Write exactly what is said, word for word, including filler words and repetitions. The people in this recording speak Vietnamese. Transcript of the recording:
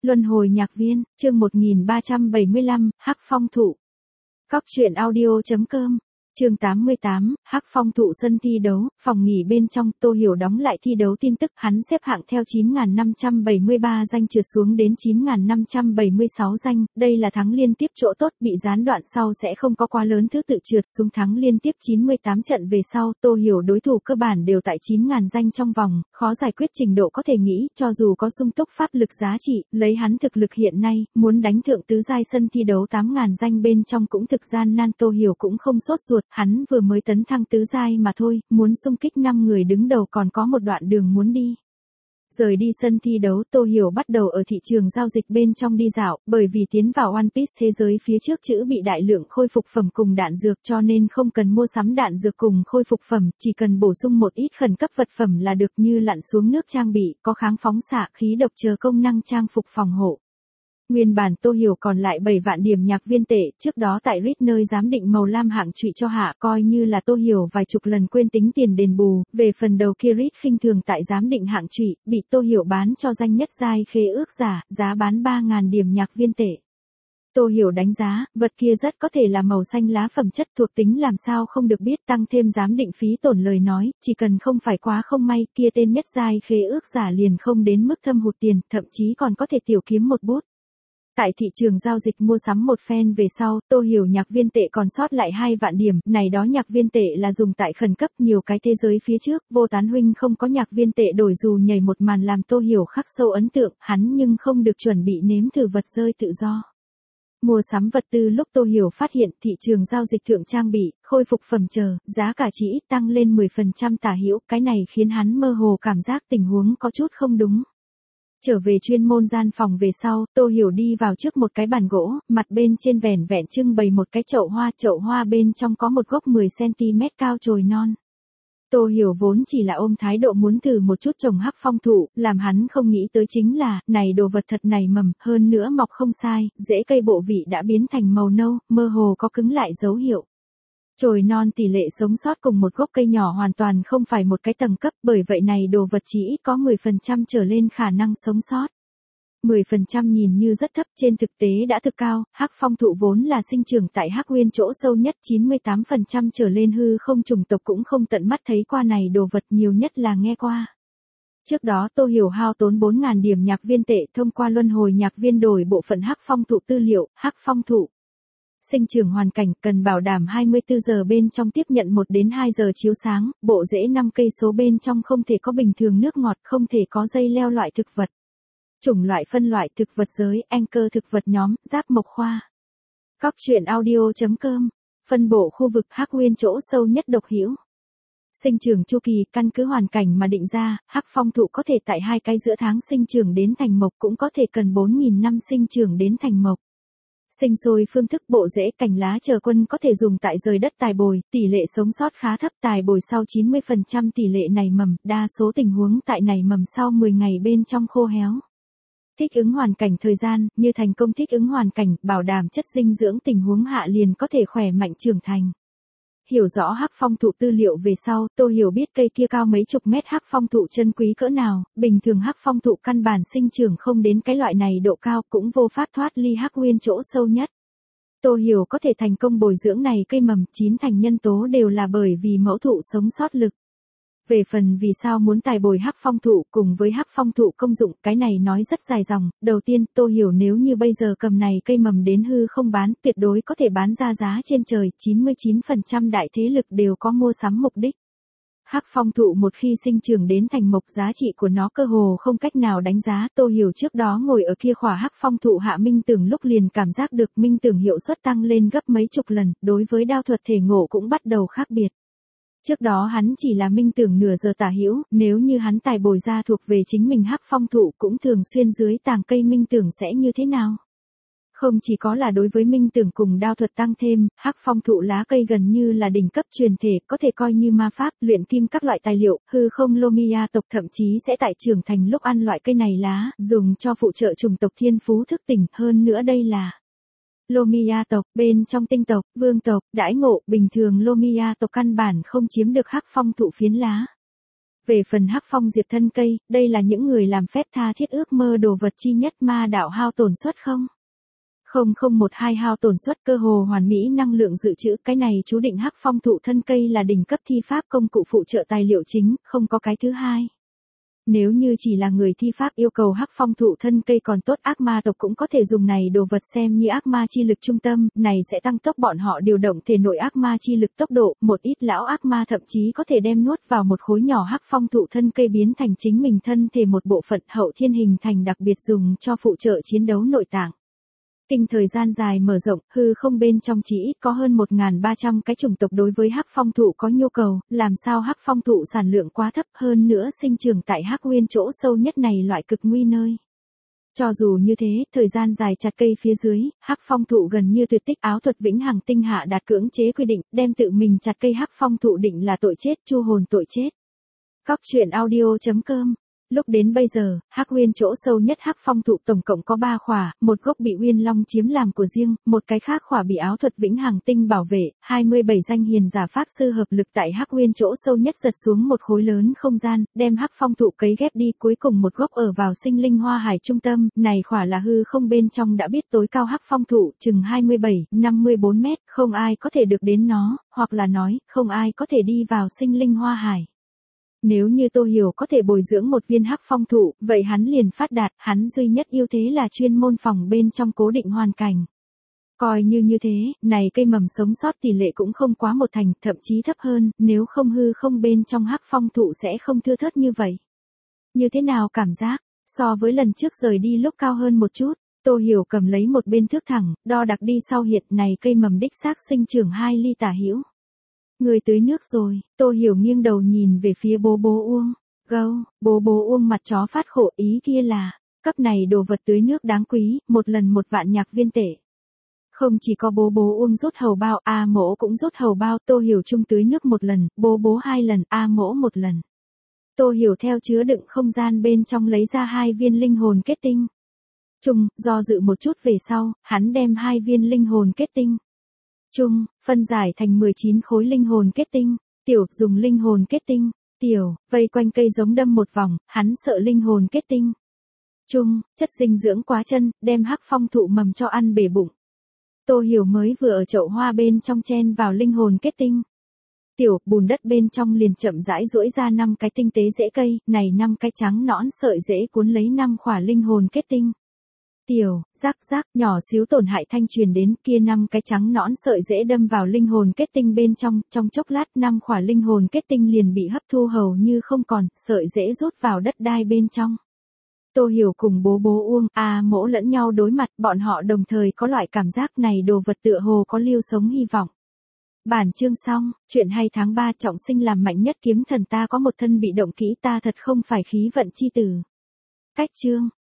Luân hồi nhạc viên, chương một nghìn ba trăm bảy mươi lăm, Hắc Phong Thụ. Cóc truyện audio chấm com. Chương tám mươi tám, Hắc Phong Thụ sân thi đấu, phòng nghỉ bên trong, Tô Hiểu đóng lại thi đấu tin tức, hắn xếp hạng theo chín nghìn năm trăm bảy mươi ba danh trượt xuống đến chín nghìn năm trăm bảy mươi sáu danh, đây là thắng liên tiếp chỗ tốt, bị gián đoạn sau sẽ không có quá lớn thứ tự trượt xuống thắng liên tiếp chín mươi tám trận về sau, Tô Hiểu đối thủ cơ bản đều tại chín nghìn danh trong vòng, khó giải quyết trình độ có thể nghĩ, cho dù có sung túc pháp lực giá trị, lấy hắn thực lực hiện nay, muốn đánh thượng tứ giai sân thi đấu tám nghìn danh bên trong cũng thực gian nan, Tô Hiểu cũng không sốt ruột, hắn vừa mới tấn thăng tứ giai mà thôi, muốn xung kích năm người đứng đầu còn có một đoạn đường muốn đi. Rời đi sân thi đấu, Tô Hiểu bắt đầu ở thị trường giao dịch bên trong đi dạo, bởi vì tiến vào One Piece thế giới phía trước chữ bị đại lượng khôi phục phẩm cùng đạn dược cho nên không cần mua sắm đạn dược cùng khôi phục phẩm, chỉ cần bổ sung một ít khẩn cấp vật phẩm là được, như lặn xuống nước trang bị, có kháng phóng xạ, khí độc chờ công năng trang phục phòng hộ. Nguyên bản Tô Hiểu còn lại bảy vạn điểm nhạc viên tệ, trước đó tại Reed nơi giám định màu lam hạng trụy cho hạ, coi như là Tô Hiểu vài chục lần quên tính tiền đền bù, về phần đầu kia Reed khinh thường tại giám định hạng trụy, bị Tô Hiểu bán cho danh nhất giai khế ước giả, giá bán ba nghìn điểm nhạc viên tệ. Tô Hiểu đánh giá, vật kia rất có thể là màu xanh lá phẩm chất, thuộc tính làm sao không được biết, tăng thêm giám định phí tổn lời nói, chỉ cần không phải quá không may, kia tên nhất giai khế ước giả liền không đến mức thâm hụt tiền, thậm chí còn có thể tiểu kiếm một bút. Tại thị trường giao dịch mua sắm một phen về sau, Tô Hiểu nhạc viên tệ còn sót lại hai vạn điểm, này đó nhạc viên tệ là dùng tại khẩn cấp nhiều cái thế giới phía trước, Vô Tán huynh không có nhạc viên tệ đổi dù nhảy một màn làm Tô Hiểu khắc sâu ấn tượng, hắn nhưng không được chuẩn bị nếm thử vật rơi tự do. Mua sắm vật tư lúc Tô Hiểu phát hiện thị trường giao dịch thượng trang bị, khôi phục phẩm chờ, giá cả chỉ ít tăng lên mười phần trăm tả hữu, cái này khiến hắn mơ hồ cảm giác tình huống có chút không đúng. Trở về chuyên môn gian phòng về sau, Tô Hiểu đi vào trước một cái bàn gỗ, mặt bên trên vẻn vẹn trưng bày một cái chậu hoa, chậu hoa bên trong có một gốc mười xăng ti mét cao chồi non. Tô Hiểu vốn chỉ là ôm thái độ muốn thử một chút trồng Hắc Phong Thụ, làm hắn không nghĩ tới chính là, này đồ vật thật nảy mầm, hơn nữa mọc không sai, rễ cây bộ vị đã biến thành màu nâu, mơ hồ có cứng lại dấu hiệu. Chồi non tỷ lệ sống sót cùng một gốc cây nhỏ hoàn toàn không phải một cái tầng cấp, bởi vậy này đồ vật chỉ ít có mười phần trăm trở lên khả năng sống sót. mười phần trăm nhìn như rất thấp, trên thực tế đã thực cao, Hắc Phong Thụ vốn là sinh trưởng tại Hắc Nguyên chỗ sâu nhất, chín mươi tám phần trăm trở lên hư không chủng tộc cũng không tận mắt thấy qua này đồ vật, nhiều nhất là nghe qua. Trước đó Tô Hiểu hao tốn bốn nghìn điểm nhạc viên tệ thông qua luân hồi nhạc viên đổi bộ phận Hắc Phong Thụ tư liệu, Hắc Phong Thụ. Sinh trưởng hoàn cảnh cần bảo đảm hai mươi tư giờ bên trong tiếp nhận một đến hai giờ chiếu sáng, bộ rễ năm cây số bên trong không thể có bình thường nước ngọt, không thể có dây leo loại thực vật. Chủng loại phân loại thực vật giới, anchor thực vật nhóm, giáp mộc khoa. Cóc truyện audio chấm com. Phân bổ khu vực Hắc Nguyên chỗ sâu nhất độc hữu. Sinh trưởng chu kỳ, căn cứ hoàn cảnh mà định ra, Hắc Phong Thụ có thể tại hai cái giữa tháng sinh trưởng đến thành mộc, cũng có thể cần bốn nghìn năm sinh trưởng đến thành mộc. Sinh sôi phương thức, bộ rễ, cành lá chờ quân có thể dùng tại rời đất tài bồi, tỷ lệ sống sót khá thấp, tài bồi sau chín mươi phần trăm tỷ lệ nảy mầm, đa số tình huống tại nảy mầm sau mười ngày bên trong khô héo. Thích ứng hoàn cảnh thời gian, như thành công thích ứng hoàn cảnh, bảo đảm chất dinh dưỡng tình huống hạ liền có thể khỏe mạnh trưởng thành. Hiểu rõ Hắc Phong Thụ tư liệu về sau, Tô Hiểu biết cây kia cao mấy chục mét Hắc Phong Thụ chân quý cỡ nào, bình thường Hắc Phong Thụ căn bản sinh trưởng không đến cái loại này độ cao, cũng vô pháp thoát ly Hắc Nguyên chỗ sâu nhất. Tô Hiểu có thể thành công bồi dưỡng này cây mầm, chín thành nhân tố đều là bởi vì mẫu thụ sống sót lực. Về phần vì sao muốn tài bồi Hắc Phong Thụ cùng với Hắc Phong Thụ công dụng, cái này nói rất dài dòng, đầu tiên, Tô Hiểu nếu như bây giờ cầm này cây mầm đến hư không bán, tuyệt đối có thể bán ra giá trên trời, chín mươi chín phần trăm đại thế lực đều có mua sắm mục đích. Hắc Phong Thụ một khi sinh trưởng đến thành mộc, giá trị của nó cơ hồ không cách nào đánh giá, Tô Hiểu trước đó ngồi ở kia khỏa Hắc Phong Thụ hạ minh tưởng lúc liền cảm giác được minh tưởng hiệu suất tăng lên gấp mấy chục lần, đối với đao thuật thể ngộ cũng bắt đầu khác biệt. Trước đó hắn chỉ là minh tưởng nửa giờ tả hữu, nếu như hắn tài bồi ra thuộc về chính mình Hắc Phong Thụ cũng thường xuyên dưới tàng cây minh tưởng sẽ như thế nào. Không chỉ có là đối với minh tưởng cùng đao thuật tăng thêm, Hắc Phong Thụ lá cây gần như là đỉnh cấp truyền thể, có thể coi như ma pháp, luyện kim các loại tài liệu, hư không Lomia tộc thậm chí sẽ tại trưởng thành lúc ăn loại cây này lá, dùng cho phụ trợ chủng tộc thiên phú thức tỉnh, hơn nữa đây là Lomia tộc, bên trong tinh tộc, vương tộc, đãi ngộ, bình thường Lomia tộc căn bản không chiếm được Hắc Phong Thụ phiến lá. Về phần Hắc Phong Diệp thân cây, đây là những người làm phép tha thiết ước mơ đồ vật chi nhất ma đạo hao tổn suất không? không không một hai hao tổn suất cơ hồ hoàn mỹ năng lượng dự trữ, cái này chú định Hắc Phong thụ thân cây là đỉnh cấp thi pháp công cụ phụ trợ tài liệu chính, không có cái thứ hai. Nếu như chỉ là người thi pháp yêu cầu Hắc Phong thụ thân cây còn tốt, ác ma tộc cũng có thể dùng này đồ vật xem như ác ma chi lực trung tâm, này sẽ tăng tốc bọn họ điều động thể nội ác ma chi lực tốc độ, một ít lão ác ma thậm chí có thể đem nuốt vào một khối nhỏ Hắc Phong thụ thân cây biến thành chính mình thân thể một bộ phận, hậu thiên hình thành đặc biệt dùng cho phụ trợ chiến đấu nội tạng. Kinh thời gian dài mở rộng, hư không bên trong chỉ ít có hơn một nghìn ba trăm cái chủng tộc đối với Hắc Phong thụ có nhu cầu, làm sao Hắc Phong thụ sản lượng quá thấp, hơn nữa sinh trưởng tại Hắc Nguyên chỗ sâu nhất này loại cực nguy nơi. Cho dù như thế, thời gian dài chặt cây phía dưới, Hắc Phong thụ gần như tuyệt tích, áo thuật vĩnh hằng tinh hạ đạt cưỡng chế quy định, đem tự mình chặt cây Hắc Phong thụ định là tội chết, chu hồn tội chết. Cóc truyện audio chấm com. Lúc đến bây giờ, Hắc Nguyên chỗ sâu nhất Hắc Phong thụ tổng cộng có ba khỏa, một gốc bị Uyên Long chiếm làm của riêng, một cái khác khỏa bị áo thuật vĩnh hằng tinh bảo vệ, hai mươi bảy danh hiền giả pháp sư hợp lực tại Hắc Nguyên chỗ sâu nhất giật xuống một khối lớn không gian, đem Hắc Phong thụ cấy ghép đi, cuối cùng một gốc ở vào sinh linh hoa hải trung tâm, này khỏa là hư không bên trong đã biết tối cao Hắc Phong thụ, chừng hai mươi bảy, năm mươi bốn mét, không ai có thể được đến nó, hoặc là nói, không ai có thể đi vào sinh linh hoa hải. Nếu như Tô Hiểu có thể bồi dưỡng một viên Hắc Phong thụ, vậy hắn liền phát đạt, hắn duy nhất ưu thế là chuyên môn phòng bên trong cố định hoàn cảnh. Coi như như thế, này cây mầm sống sót tỷ lệ cũng không quá một thành, thậm chí thấp hơn, nếu không hư không bên trong Hắc Phong thụ sẽ không thưa thớt như vậy. Như thế nào cảm giác, so với lần trước rời đi lúc cao hơn một chút, Tô Hiểu cầm lấy một bên thước thẳng, đo đạc đi sau hiện này cây mầm đích xác sinh trưởng hai ly tả hữu. Người tưới nước rồi, Tô Hiểu nghiêng đầu nhìn về phía bố bố Uông. Gâu, bố bố Uông mặt chó phát khổ, ý kia là, cấp này đồ vật tưới nước đáng quý, một lần một vạn nhạc viên tệ. Không chỉ có bố bố Uông rút hầu bao, A Mỗ cũng rút hầu bao, Tô Hiểu chung tưới nước một lần, bố bố hai lần, A Mỗ một lần. Tô Hiểu theo chứa đựng không gian bên trong lấy ra hai viên linh hồn kết tinh. Chung, do dự một chút về sau, hắn đem hai viên linh hồn kết tinh. Chung, phân giải thành mười chín khối linh hồn kết tinh, tiểu, dùng linh hồn kết tinh, tiểu, vây quanh cây giống đâm một vòng, hắn sợ linh hồn kết tinh. Chung, chất dinh dưỡng quá chân, đem Hắc Phong thụ mầm cho ăn bể bụng. Tô Hiểu mới vừa ở chậu hoa bên trong chen vào linh hồn kết tinh. Tiểu, bùn đất bên trong liền chậm rãi duỗi ra năm cái tinh tế rễ cây, này năm cái trắng nõn sợi rễ cuốn lấy năm khỏa linh hồn kết tinh. Tiểu, rắc rắc, nhỏ xíu tổn hại thanh truyền đến, kia năm cái trắng nõn sợi dễ đâm vào linh hồn kết tinh bên trong, trong chốc lát năm khỏa linh hồn kết tinh liền bị hấp thu hầu như không còn, sợi dễ rút vào đất đai bên trong. Tô Hiểu cùng bố bố Uông, A Mỗ lẫn nhau đối mặt, bọn họ đồng thời có loại cảm giác này đồ vật tựa hồ có lưu sống hy vọng. Bản chương xong, chuyện hay tháng ba trọng sinh làm mạnh nhất kiếm thần ta có một thân bị động kỹ ta thật không phải khí vận chi tử. Cách chương.